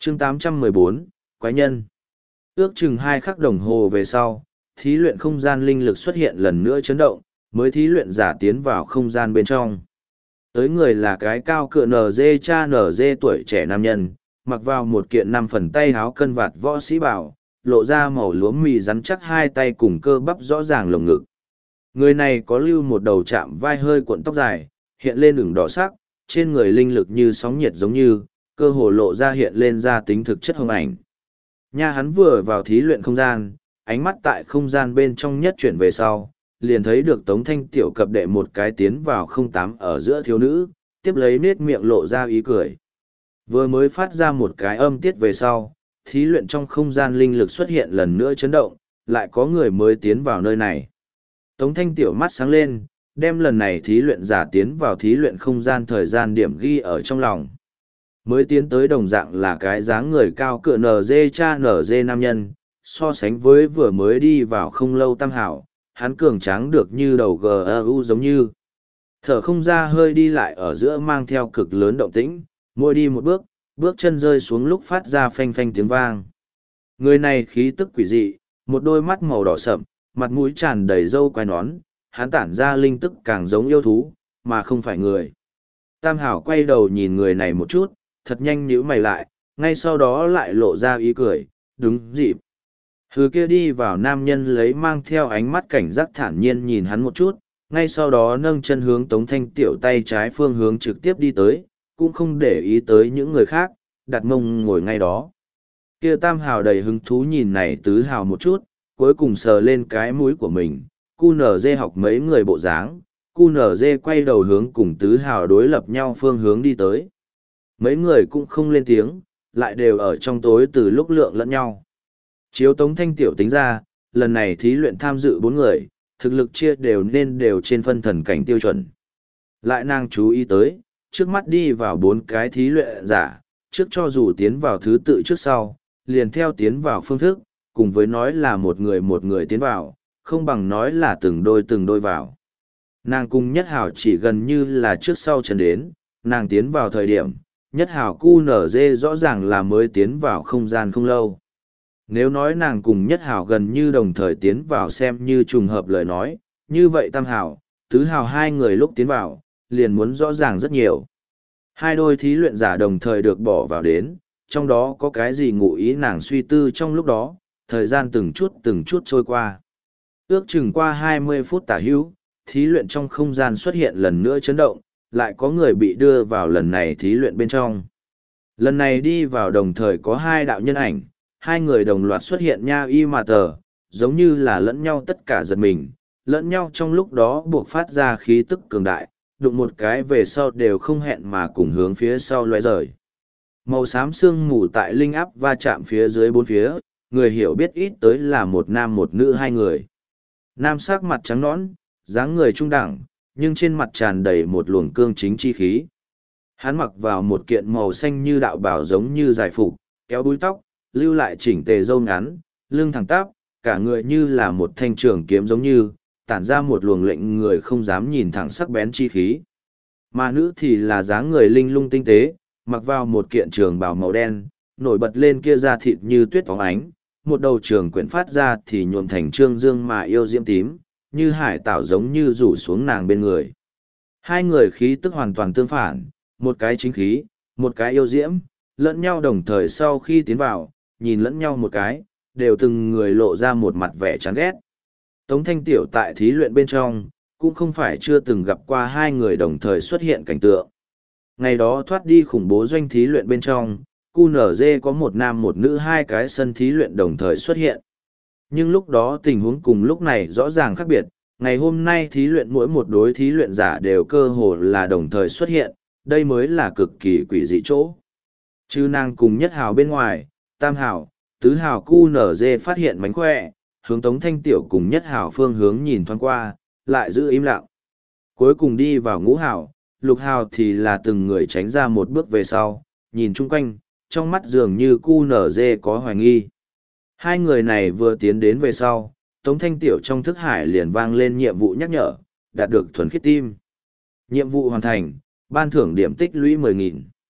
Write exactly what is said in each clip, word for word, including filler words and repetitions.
chương tám trăm mười bốn, Quái nhân. Ước chừng hai khắc đồng hồ về sau, thí luyện không gian linh lực xuất hiện lần nữa chấn động, mới thí luyện giả tiến vào không gian bên trong. Tới người là cái cao cựa nờ dê cha nờ dê tuổi trẻ nam nhân, mặc vào một kiện năm phần tay háo cân vạt võ sĩ bảo, lộ ra màu lúa mì rắn chắc hai tay cùng cơ bắp rõ ràng lồng ngực. Người này có lưu một đầu chạm vai hơi cuộn tóc dài, hiện lên ửng đỏ sắc, trên người linh lực như sóng nhiệt giống như, cơ hồ lộ ra hiện lên ra tính thực chất hồng ảnh. Nha hắn vừa vào thí luyện không gian, ánh mắt tại không gian bên trong nhất chuyển về sau, liền thấy được Tống Thanh Tiểu cập đệ một cái tiến vào không tám ở giữa thiếu nữ, tiếp lấy nết miệng lộ ra ý cười. Vừa mới phát ra một cái âm tiết về sau, thí luyện trong không gian linh lực xuất hiện lần nữa chấn động, lại có người mới tiến vào nơi này. Tống Thanh Tiểu mắt sáng lên, đem lần này thí luyện giả tiến vào thí luyện không gian thời gian điểm ghi ở trong lòng. Mới tiến tới đồng dạng là cái dáng người cao cựa nờ dê cha nở dê nam nhân, so sánh với vừa mới đi vào không lâu Tam Hảo, hắn cường tráng được như đầu gu giống như. Thở không ra hơi đi lại ở giữa mang theo cực lớn động tĩnh, mỗi đi một bước, bước chân rơi xuống lúc phát ra phanh phanh tiếng vang. Người này khí tức quỷ dị, một đôi mắt màu đỏ sậm, mặt mũi tràn đầy râu quai nón, hắn tản ra linh tức càng giống yêu thú, mà không phải người. Tam Hảo quay đầu nhìn người này một chút, thật nhanh nhíu mày lại, ngay sau đó lại lộ ra ý cười, đúng dịp. Hứ kia đi vào nam nhân lấy mang theo ánh mắt cảnh giác thản nhiên nhìn hắn một chút, ngay sau đó nâng chân hướng Tống Thanh Tiểu tay trái phương hướng trực tiếp đi tới, cũng không để ý tới những người khác, đặt mông ngồi ngay đó. Kia Tam Hào đầy hứng thú nhìn này Tứ Hào một chút, cuối cùng sờ lên cái mũi của mình, cu nở dê học mấy người bộ dáng, cu nở dê quay đầu hướng cùng Tứ Hào đối lập nhau phương hướng đi tới. Mấy người cũng không lên tiếng, lại đều ở trong tối từ lúc lượng lẫn nhau. Chiếu Tống Thanh Tiểu tính ra, lần này thí luyện tham dự bốn người, thực lực chia đều nên đều trên phân thần cảnh tiêu chuẩn. Lại nàng chú ý tới, trước mắt đi vào bốn cái thí luyện giả, trước cho dù tiến vào thứ tự trước sau, liền theo tiến vào phương thức, cùng với nói là một người một người tiến vào, không bằng nói là từng đôi từng đôi vào. Nàng cùng Nhất Hảo chỉ gần như là trước sau chân đến, nàng tiến vào thời điểm, Nhất Hảo cu nở dê rõ ràng là mới tiến vào không gian không lâu. Nếu nói nàng cùng Nhất Hảo gần như đồng thời tiến vào xem như trùng hợp lời nói, như vậy Tam Hảo, Tứ Hảo hai người lúc tiến vào, liền muốn rõ ràng rất nhiều. Hai đôi thí luyện giả đồng thời được bỏ vào đến, trong đó có cái gì ngụ ý nàng suy tư trong lúc đó, thời gian từng chút từng chút trôi qua. Ước chừng qua hai mươi phút tả hữu, thí luyện trong không gian xuất hiện lần nữa chấn động, lại có người bị đưa vào lần này thí luyện bên trong. Lần này đi vào đồng thời có hai đạo nhân ảnh, hai người đồng loạt xuất hiện nha y mà tờ, giống như là lẫn nhau tất cả giật mình, lẫn nhau trong lúc đó buộc phát ra khí tức cường đại, đụng một cái về sau đều không hẹn mà cùng hướng phía sau loe rời. Màu xám sương mù tại linh áp va chạm phía dưới bốn phía, người hiểu biết ít tới là một nam một nữ hai người. Nam sắc mặt trắng nõn, dáng người trung đẳng, nhưng trên mặt tràn đầy một luồng cương chính chi khí. Hắn mặc vào một kiện màu xanh như đạo bào giống như giải phục, kéo búi tóc, lưu lại chỉnh tề râu ngắn, lưng thẳng tắp, cả người như là một thanh trường kiếm giống như, tản ra một luồng lệnh người không dám nhìn thẳng sắc bén chi khí. Mà nữ thì là dáng người linh lung tinh tế, mặc vào một kiện trường bào màu đen, nổi bật lên kia da thịt như tuyết phóng ánh, một đầu trường quyển phát ra thì nhuộm thành trương dương mà yêu diễm tím, như hải tảo giống như rủ xuống nàng bên người. Hai người khí tức hoàn toàn tương phản, một cái chính khí, một cái yêu diễm, lẫn nhau đồng thời sau khi tiến vào, nhìn lẫn nhau một cái, đều từng người lộ ra một mặt vẻ chán ghét. Tống Thanh Tiểu tại thí luyện bên trong, cũng không phải chưa từng gặp qua hai người đồng thời xuất hiện cảnh tượng. Ngày đó thoát đi khủng bố doanh thí luyện bên trong, cu nở dê có một nam một nữ hai cái sân thí luyện đồng thời xuất hiện. Nhưng lúc đó tình huống cùng lúc này rõ ràng khác biệt, ngày hôm nay thí luyện mỗi một đối thí luyện giả đều cơ hồ là đồng thời xuất hiện, đây mới là cực kỳ quỷ dị chỗ. Chứ nàng cùng Nhất Hào bên ngoài, Tam Hào, Tứ Hào cu nở dê phát hiện mánh khỏe, hướng Tống Thanh Tiểu cùng Nhất Hào phương hướng nhìn thoáng qua, lại giữ im lặng. Cuối cùng đi vào Ngũ Hào, Lục Hào thì là từng người tránh ra một bước về sau, nhìn chung quanh, trong mắt dường như cu nở dê có hoài nghi. Hai người này vừa tiến đến về sau, Tống Thanh Tiểu trong thức hải liền vang lên nhiệm vụ nhắc nhở, đạt được thuần khiết tim. Nhiệm vụ hoàn thành, ban thưởng điểm tích lũy mười nghìn.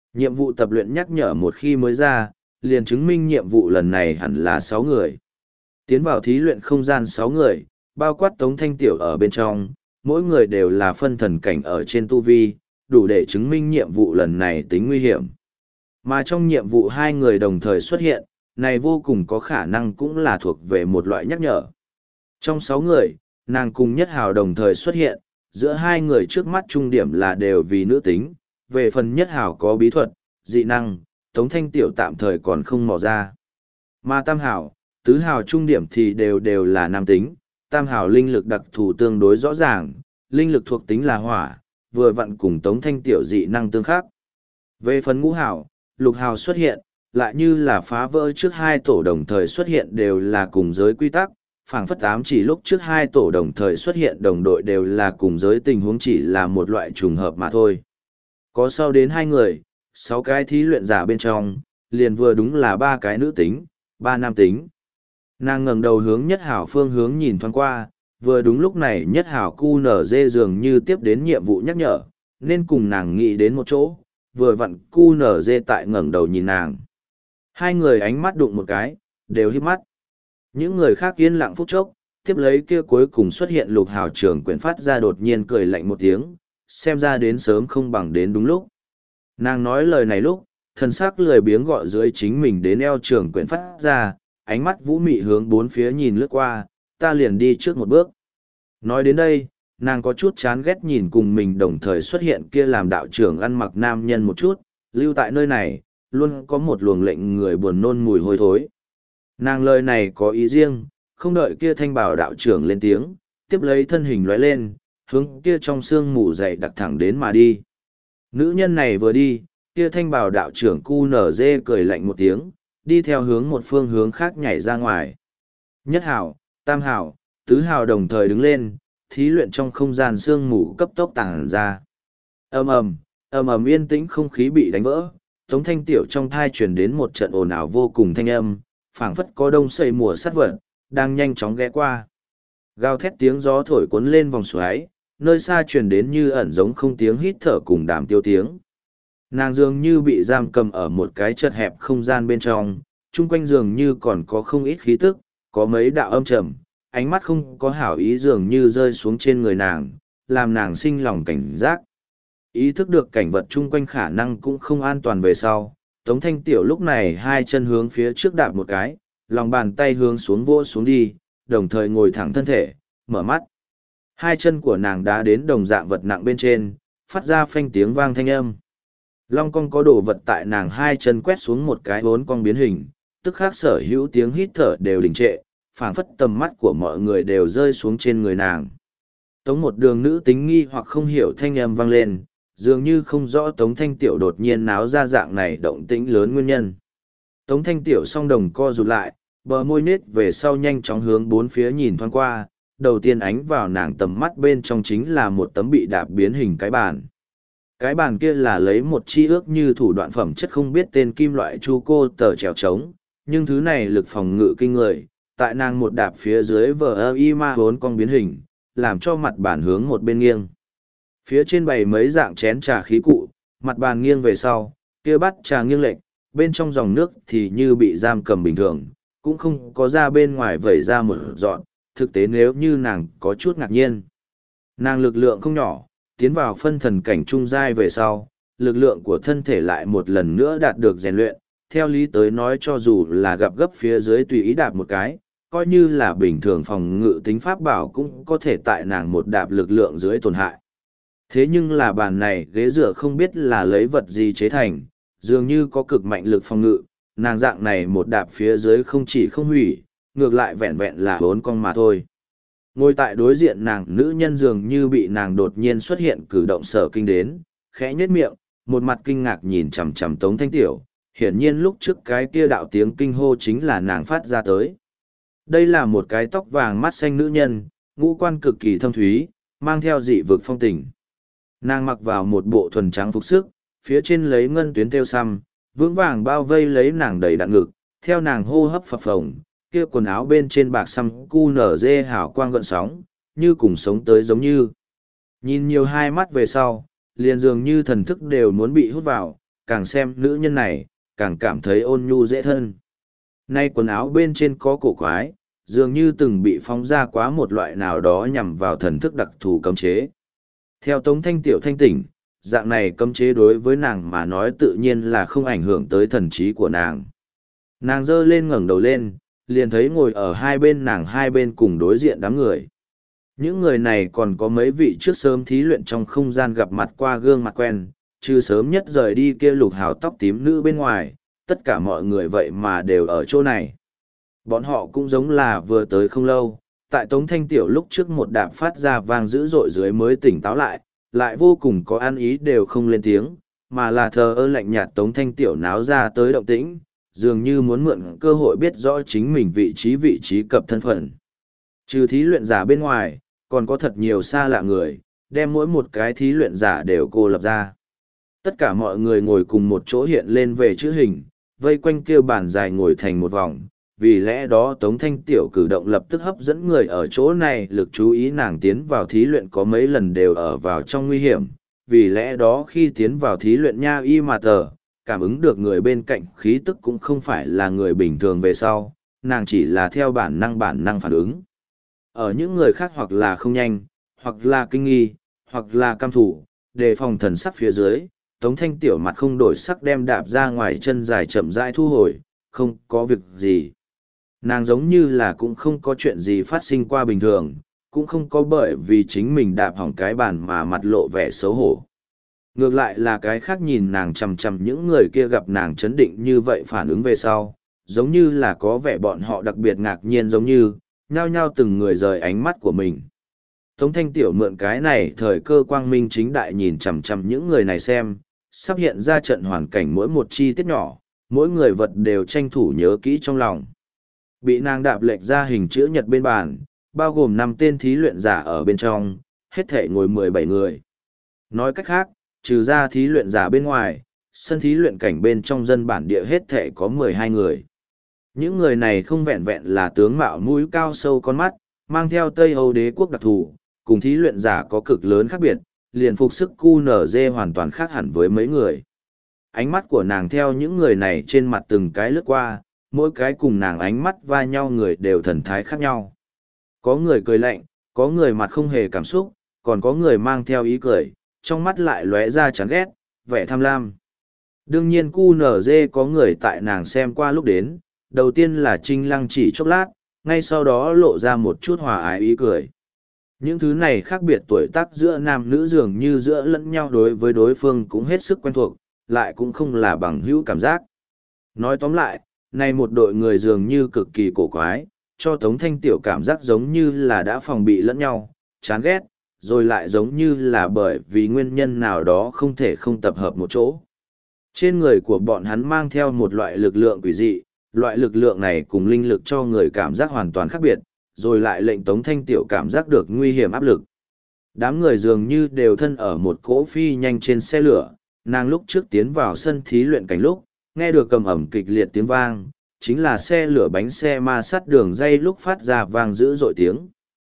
Nhiệm vụ tập luyện nhắc nhở một khi mới ra, liền chứng minh nhiệm vụ lần này hẳn là sáu người. Tiến vào thí luyện không gian sáu người, bao quát Tống Thanh Tiểu ở bên trong, mỗi người đều là phân thần cảnh ở trên tu vi, đủ để chứng minh nhiệm vụ lần này tính nguy hiểm. Mà trong nhiệm vụ hai người đồng thời xuất hiện, này vô cùng có khả năng cũng là thuộc về một loại nhắc nhở. Trong sáu người, nàng cùng Nhất Hào đồng thời xuất hiện, giữa hai người trước mắt trung điểm là đều vì nữ tính, về phần Nhất Hào có bí thuật, dị năng, Tống Thanh Tiểu tạm thời còn không mò ra. Mà Tam Hào, Tứ Hào trung điểm thì đều đều là nam tính, Tam Hào linh lực đặc thù tương đối rõ ràng, linh lực thuộc tính là hỏa, vừa vặn cùng Tống Thanh Tiểu dị năng tương khắc. Về phần Ngũ Hào, Lục Hào xuất hiện, lại như là phá vỡ trước hai tổ đồng thời xuất hiện đều là cùng giới quy tắc, phảng phất ám chỉ lúc trước hai tổ đồng thời xuất hiện đồng đội đều là cùng giới tình huống chỉ là một loại trùng hợp mà thôi. Có sau đến hai người, sáu cái thí luyện giả bên trong, liền vừa đúng là ba cái nữ tính, ba nam tính. Nàng ngẩng đầu hướng Nhất Hảo phương hướng nhìn thoáng qua, vừa đúng lúc này Nhất Hảo cu nở dê dường như tiếp đến nhiệm vụ nhắc nhở, nên cùng nàng nghĩ đến một chỗ, vừa vặn cu nở dê tại ngẩng đầu nhìn nàng. Hai người ánh mắt đụng một cái, đều híp mắt. Những người khác yên lặng phút chốc, tiếp lấy kia cuối cùng xuất hiện Lục Hào trưởng quyển phát ra đột nhiên cười lạnh một tiếng, xem ra đến sớm không bằng đến đúng lúc. Nàng nói lời này lúc, thần sắc lười biếng gọi dưới chính mình đến eo trưởng quyển phát ra, ánh mắt vũ mị hướng bốn phía nhìn lướt qua, ta liền đi trước một bước. Nói đến đây, nàng có chút chán ghét nhìn cùng mình đồng thời xuất hiện kia làm đạo trưởng ăn mặc nam nhân một chút, lưu tại nơi này, luôn có một luồng lệnh người buồn nôn mùi hôi thối. Nàng lời này có ý riêng, không đợi kia thanh bảo đạo trưởng lên tiếng, tiếp lấy thân hình lóe lên, hướng kia trong sương mù dày đặc thẳng đến mà đi. Nữ nhân này vừa đi, kia thanh bảo đạo trưởng cu nở dê cười lạnh một tiếng, đi theo hướng một phương hướng khác nhảy ra ngoài. Nhất hảo, tam hảo, tứ hảo đồng thời đứng lên, thí luyện trong không gian sương mù cấp tốc tàng ra. Ầm ầm, ầm ầm yên tĩnh không khí bị đánh vỡ, Tống Thanh Tiểu trong thai truyền đến một trận ồn ào vô cùng thanh âm, phảng phất có đông xây mùa sát vật, đang nhanh chóng ghé qua. Gào thét tiếng gió thổi cuốn lên vòng xoáy, nơi xa truyền đến như ẩn giống không tiếng hít thở cùng đàm tiêu tiếng. Nàng dường như bị giam cầm ở một cái chật hẹp không gian bên trong, chung quanh dường như còn có không ít khí tức, có mấy đạo âm trầm, ánh mắt không có hảo ý dường như rơi xuống trên người nàng, làm nàng sinh lòng cảnh giác. Ý thức được cảnh vật chung quanh khả năng cũng không an toàn về sau, Tống Thanh Tiểu lúc này hai chân hướng phía trước đạp một cái, lòng bàn tay hướng xuống vỗ xuống đi, đồng thời ngồi thẳng thân thể, mở mắt. Hai chân của nàng đã đến đồng dạng vật nặng bên trên, phát ra phanh tiếng vang thanh âm. Long cong có đồ vật tại nàng hai chân quét xuống một cái vốn cong biến hình, tức khác sở hữu tiếng hít thở đều đình trệ, phảng phất tầm mắt của mọi người đều rơi xuống trên người nàng. Tống một đường nữ tính nghi hoặc không hiểu thanh âm vang lên, dường như không rõ Tống Thanh Tiểu đột nhiên náo ra dạng này động tĩnh lớn nguyên nhân. Tống Thanh Tiểu song đồng co rụt lại, bờ môi nết về sau nhanh chóng hướng bốn phía nhìn thoáng qua, đầu tiên ánh vào nàng tầm mắt bên trong chính là một tấm bị đạp biến hình cái bàn. Cái bàn kia là lấy một chi ước như thủ đoạn phẩm chất không biết tên kim loại chu cô tờ trèo trống, nhưng thứ này lực phòng ngự kinh người, tại nàng một đạp phía dưới vờ ơ y ma vốn cong biến hình, làm cho mặt bàn hướng một bên nghiêng. Phía trên bày mấy dạng chén trà khí cụ, mặt bàn nghiêng về sau, kia bắt trà nghiêng lệch, bên trong dòng nước thì như bị giam cầm bình thường, cũng không có ra bên ngoài vẩy ra một dọn, thực tế nếu như nàng có chút ngạc nhiên. Nàng lực lượng không nhỏ, tiến vào phân thần cảnh trung giai về sau, lực lượng của thân thể lại một lần nữa đạt được rèn luyện, theo lý tới nói cho dù là gặp gấp phía dưới tùy ý đạp một cái, coi như là bình thường phòng ngự tính pháp bảo cũng có thể tại nàng một đạp lực lượng dưới tổn hại. Thế nhưng là bàn này ghế dựa không biết là lấy vật gì chế thành, dường như có cực mạnh lực phòng ngự, nàng dạng này một đạp phía dưới không chỉ không hủy, ngược lại vẹn vẹn là bốn con mà thôi. Ngồi tại đối diện nàng nữ nhân dường như bị nàng đột nhiên xuất hiện cử động sở kinh đến, khẽ nhếch miệng, một mặt kinh ngạc nhìn chằm chằm Tống Thanh Tiểu, hiển nhiên lúc trước cái kia đạo tiếng kinh hô chính là nàng phát ra tới. Đây là một cái tóc vàng mắt xanh nữ nhân, ngũ quan cực kỳ thâm thúy, mang theo dị vực phong tình. Nàng mặc vào một bộ thuần trắng phục sức, phía trên lấy ngân tuyến thêu xăm, vững vàng bao vây lấy nàng đầy đặn ngực, theo nàng hô hấp phập phồng, kia quần áo bên trên bạc xăm cu nở dê hào quang gợn sóng, như cùng sống tới giống như. Nhìn nhiều hai mắt về sau, liền dường như thần thức đều muốn bị hút vào, càng xem nữ nhân này, càng cảm thấy ôn nhu dễ thân. Nay quần áo bên trên có cổ quái, dường như từng bị phóng ra quá một loại nào đó nhằm vào thần thức đặc thù cấm chế. Theo Tống Thanh Tiểu thanh tỉnh, dạng này cấm chế đối với nàng mà nói tự nhiên là không ảnh hưởng tới thần trí của nàng. Nàng giơ lên ngẩng đầu lên, liền thấy ngồi ở hai bên nàng hai bên cùng đối diện đám người. Những người này còn có mấy vị trước sớm thí luyện trong không gian gặp mặt qua gương mặt quen, trừ sớm nhất rời đi kia lục hào tóc tím nữ bên ngoài, tất cả mọi người vậy mà đều ở chỗ này. Bọn họ cũng giống là vừa tới không lâu, tại Tống Thanh Tiểu lúc trước một đạp phát ra vang dữ dội dưới mới tỉnh táo lại, lại vô cùng có ăn ý đều không lên tiếng, mà là thờ ơ lạnh nhạt Tống Thanh Tiểu náo ra tới động tĩnh, dường như muốn mượn cơ hội biết rõ chính mình vị trí vị trí cập thân phận. Trừ thí luyện giả bên ngoài, còn có thật nhiều xa lạ người, đem mỗi một cái thí luyện giả đều cô lập ra. Tất cả mọi người ngồi cùng một chỗ hiện lên về chữ hình, vây quanh kêu bàn dài ngồi thành một vòng, vì lẽ đó Tống Thanh Tiểu cử động lập tức hấp dẫn người ở chỗ này lực chú ý nàng tiến vào thí luyện có mấy lần đều ở vào trong nguy hiểm, vì lẽ đó khi tiến vào thí luyện nha y mà tờ, cảm ứng được người bên cạnh khí tức cũng không phải là người bình thường về sau, nàng chỉ là theo bản năng bản năng phản ứng. Ở những người khác hoặc là không nhanh, hoặc là kinh nghi, hoặc là cam thủ, đề phòng thần sắc phía dưới, Tống Thanh Tiểu mặt không đổi sắc đem đạp ra ngoài chân dài chậm rãi thu hồi, không có việc gì. Nàng giống như là cũng không có chuyện gì phát sinh qua bình thường, cũng không có bởi vì chính mình đạp hỏng cái bàn mà mặt lộ vẻ xấu hổ. Ngược lại là cái khác nhìn nàng chằm chằm những người kia gặp nàng chấn định như vậy phản ứng về sau, giống như là có vẻ bọn họ đặc biệt ngạc nhiên giống như, nhao nhao từng người rời ánh mắt của mình. Tống Thanh Tiểu mượn cái này thời cơ quang minh chính đại nhìn chằm chằm những người này xem, sắp hiện ra trận hoàn cảnh mỗi một chi tiết nhỏ, mỗi người vật đều tranh thủ nhớ kỹ trong lòng. Bị nàng đạp lệch ra hình chữ nhật bên bàn, bao gồm năm tên thí luyện giả ở bên trong, hết thể ngồi mười bảy người. Nói cách khác, trừ ra thí luyện giả bên ngoài, sân thí luyện cảnh bên trong dân bản địa hết thể có mười hai người. Những người này không vẹn vẹn là tướng mạo mũi cao sâu con mắt, mang theo Tây Âu đế quốc đặc thù, cùng thí luyện giả có cực lớn khác biệt, liền phục sức cu nở dê hoàn toàn khác hẳn với mấy người. Ánh mắt của nàng theo những người này trên mặt từng cái lướt qua, mỗi cái cùng nàng ánh mắt va nhau người đều thần thái khác nhau. Có người cười lạnh, có người mặt không hề cảm xúc, còn có người mang theo ý cười, trong mắt lại lóe ra chán ghét, vẻ tham lam. Đương nhiên cu nở dê có người tại nàng xem qua lúc đến, đầu tiên là Trinh Lăng chỉ chốc lát, ngay sau đó lộ ra một chút hòa ái ý cười. Những thứ này khác biệt tuổi tác giữa nam nữ dường như giữa lẫn nhau đối với đối phương cũng hết sức quen thuộc, lại cũng không là bằng hữu cảm giác. Nói tóm lại, này một đội người dường như cực kỳ cổ quái, cho Tống Thanh Tiểu cảm giác giống như là đã phòng bị lẫn nhau, chán ghét, rồi lại giống như là bởi vì nguyên nhân nào đó không thể không tập hợp một chỗ. Trên người của bọn hắn mang theo một loại lực lượng quỷ dị, loại lực lượng này cùng linh lực cho người cảm giác hoàn toàn khác biệt, rồi lại lệnh Tống Thanh Tiểu cảm giác được nguy hiểm áp lực. Đám người dường như đều thân ở một cỗ phi nhanh trên xe lửa, nàng lúc trước tiến vào sân thí luyện cảnh lúc, nghe được cầm ẩm kịch liệt tiếng vang, chính là xe lửa bánh xe ma sát đường dây lúc phát ra vang dữ dội tiếng.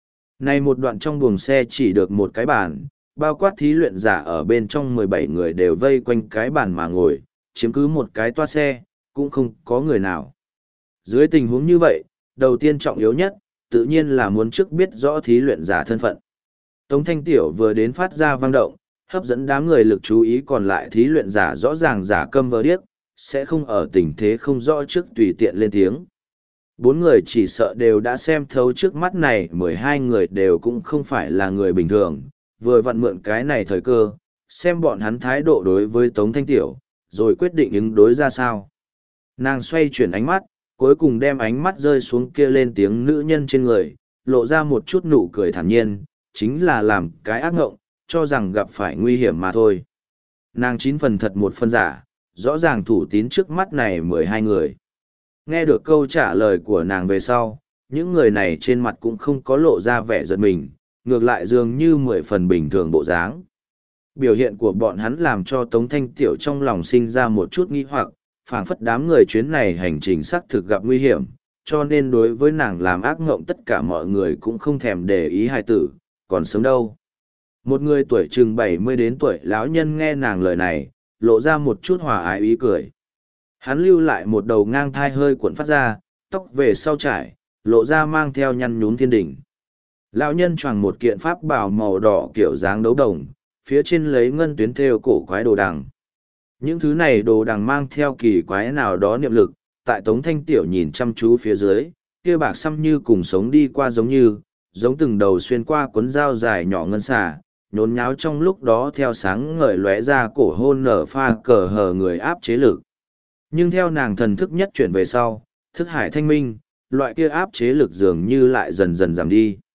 Này một đoạn trong buồng xe chỉ được một cái bàn, bao quát thí luyện giả ở bên trong mười bảy người đều vây quanh cái bàn mà ngồi, chiếm cứ một cái toa xe, cũng không có người nào. Dưới tình huống như vậy, đầu tiên trọng yếu nhất, tự nhiên là muốn trước biết rõ thí luyện giả thân phận. Tống Thanh Tiểu vừa đến phát ra vang động, hấp dẫn đám người lực chú ý còn lại thí luyện giả rõ ràng giả câm vờ điếc, sẽ không ở tình thế không rõ trước tùy tiện lên tiếng. Bốn người chỉ sợ đều đã xem thấu trước mắt này, mười hai người đều cũng không phải là người bình thường, vừa vặn mượn cái này thời cơ, xem bọn hắn thái độ đối với Tống Thanh Tiểu, rồi quyết định ứng đối ra sao. Nàng xoay chuyển ánh mắt, cuối cùng đem ánh mắt rơi xuống kia lên tiếng nữ nhân trên người, lộ ra một chút nụ cười thản nhiên, chính là làm cái ác ngộng, cho rằng gặp phải nguy hiểm mà thôi. Nàng chín phần thật một phần giả, rõ ràng thủ tín trước mắt này mười hai người. Nghe được câu trả lời của nàng về sau, những người này trên mặt cũng không có lộ ra vẻ giận mình, ngược lại dường như mười phần bình thường bộ dáng. Biểu hiện của bọn hắn làm cho Tống Thanh Tiểu trong lòng sinh ra một chút nghi hoặc, phảng phất đám người chuyến này hành trình xác thực gặp nguy hiểm, cho nên đối với nàng làm ác ngộng tất cả mọi người cũng không thèm để ý hài tử, còn sớm đâu. Một người tuổi chừng bảy mươi đến tuổi lão nhân nghe nàng lời này, lộ ra một chút hòa ái ý cười. Hắn lưu lại một đầu ngang thai hơi cuộn phát ra, tóc về sau trải, lộ ra mang theo nhăn nhúm thiên đỉnh. Lão nhân choàng một kiện pháp bào màu đỏ kiểu dáng đấu đồng, phía trên lấy ngân tuyến thêu cổ quái đồ đằng. Những thứ này đồ đằng mang theo kỳ quái nào đó niệm lực, tại Tống Thanh Tiểu nhìn chăm chú phía dưới, kia bạc xăm như cùng sống đi qua giống như, giống từng đầu xuyên qua cuốn dao dài nhỏ ngân xà, nhốn nháo trong lúc đó theo sáng ngời lóe ra cổ hôn nở pha cờ hờ người áp chế lực. Nhưng theo nàng thần thức nhất chuyển về sau, thức hải thanh minh, loại kia áp chế lực dường như lại dần dần giảm đi.